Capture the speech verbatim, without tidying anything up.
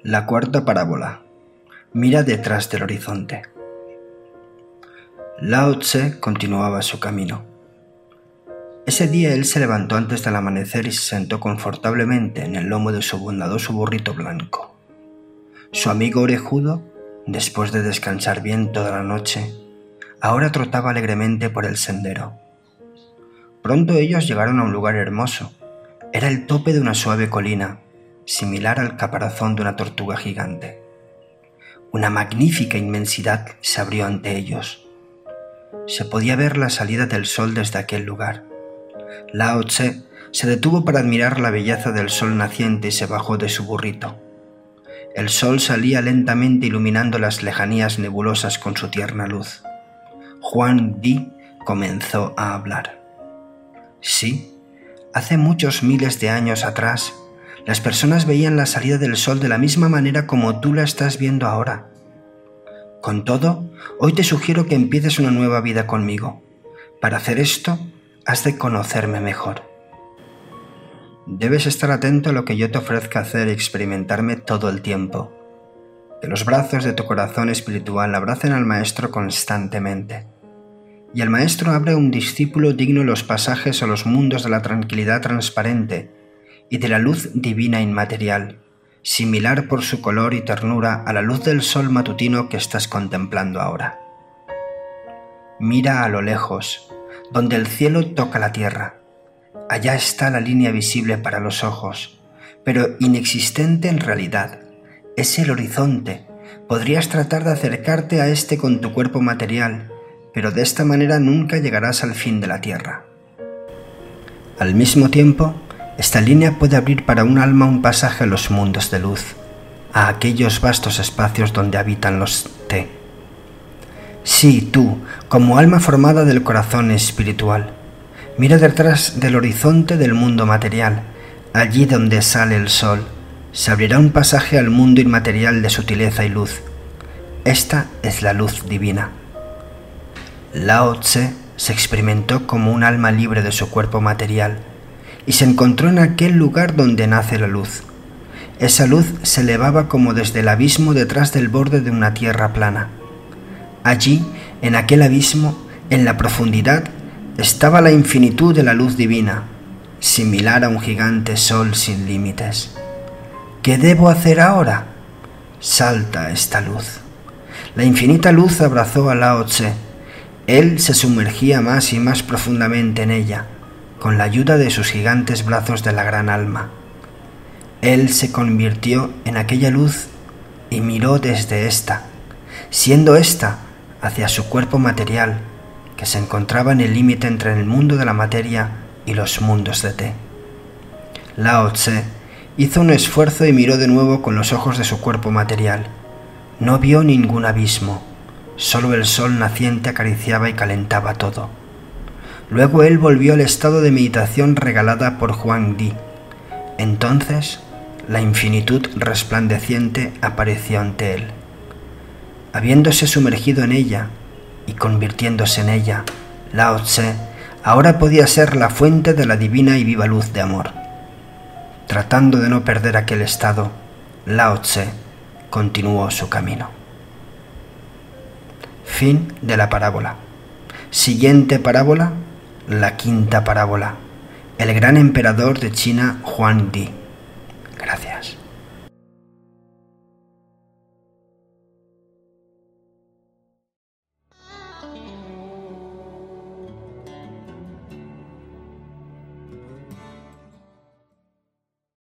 La cuarta parábola. Mira detrás del horizonte. Lao Tse continuaba su camino. Ese día él se levantó antes del amanecer y se sentó confortablemente en el lomo de su bondadoso burrito blanco. Su amigo orejudo, después de descansar bien toda la noche, ahora trotaba alegremente por el sendero. Pronto ellos llegaron a un lugar hermoso. Era el tope de una suave colina, similar al caparazón de una tortuga gigante. Una magnífica inmensidad se abrió ante ellos. Se podía ver la salida del sol desde aquel lugar. Lao Tse se detuvo para admirar la belleza del sol naciente y se bajó de su burrito. El sol salía lentamente iluminando las lejanías nebulosas con su tierna luz. Huang Di comenzó a hablar. Sí, hace muchos miles de años atrás, las personas veían la salida del sol de la misma manera como tú la estás viendo ahora. Con todo, hoy te sugiero que empieces una nueva vida conmigo. Para hacer esto, has de conocerme mejor. Debes estar atento a lo que yo te ofrezca hacer y experimentarme todo el tiempo. Que los brazos de tu corazón espiritual abracen al Maestro constantemente. Y el Maestro abre a un discípulo digno los pasajes a los mundos de la tranquilidad transparente y de la luz divina inmaterial, similar por su color y ternura a la luz del sol matutino que estás contemplando ahora. Mira a lo lejos, donde el cielo toca la tierra. Allá está la línea visible para los ojos, pero inexistente en realidad. Es el horizonte. Podrías tratar de acercarte a este con tu cuerpo material, pero de esta manera nunca llegarás al fin de la tierra. Al mismo tiempo, esta línea puede abrir para un alma un pasaje a los mundos de luz, a aquellos vastos espacios donde habitan los Te. Sí, tú, como alma formada del corazón espiritual, mira detrás del horizonte del mundo material, allí donde sale el sol, se abrirá un pasaje al mundo inmaterial de sutileza y luz. Esta es la luz divina. Lao Tse se experimentó como un alma libre de su cuerpo material, y se encontró en aquel lugar donde nace la luz. Esa luz se elevaba como desde el abismo detrás del borde de una tierra plana. Allí, en aquel abismo, en la profundidad, estaba la infinitud de la luz divina, similar a un gigante sol sin límites. ¿Qué debo hacer ahora? Salta esta luz. La infinita luz abrazó a Lao Tse. Él se sumergía más y más profundamente en ella, con la ayuda de sus gigantes brazos de la gran alma. Él se convirtió en aquella luz y miró desde ésta, siendo ésta hacia su cuerpo material, que se encontraba en el límite entre el mundo de la materia y los mundos de Te. Lao Tse hizo un esfuerzo y miró de nuevo con los ojos de su cuerpo material. No vio ningún abismo, solo el sol naciente acariciaba y calentaba todo. Luego él volvió al estado de meditación regalada por Huang Di. Entonces, la infinitud resplandeciente apareció ante él. Habiéndose sumergido en ella y convirtiéndose en ella, Lao Tse ahora podía ser la fuente de la divina y viva luz de amor. Tratando de no perder aquel estado, Lao Tse continuó su camino. Fin de la parábola. Siguiente parábola. La quinta parábola. El gran emperador de China, Huang Di.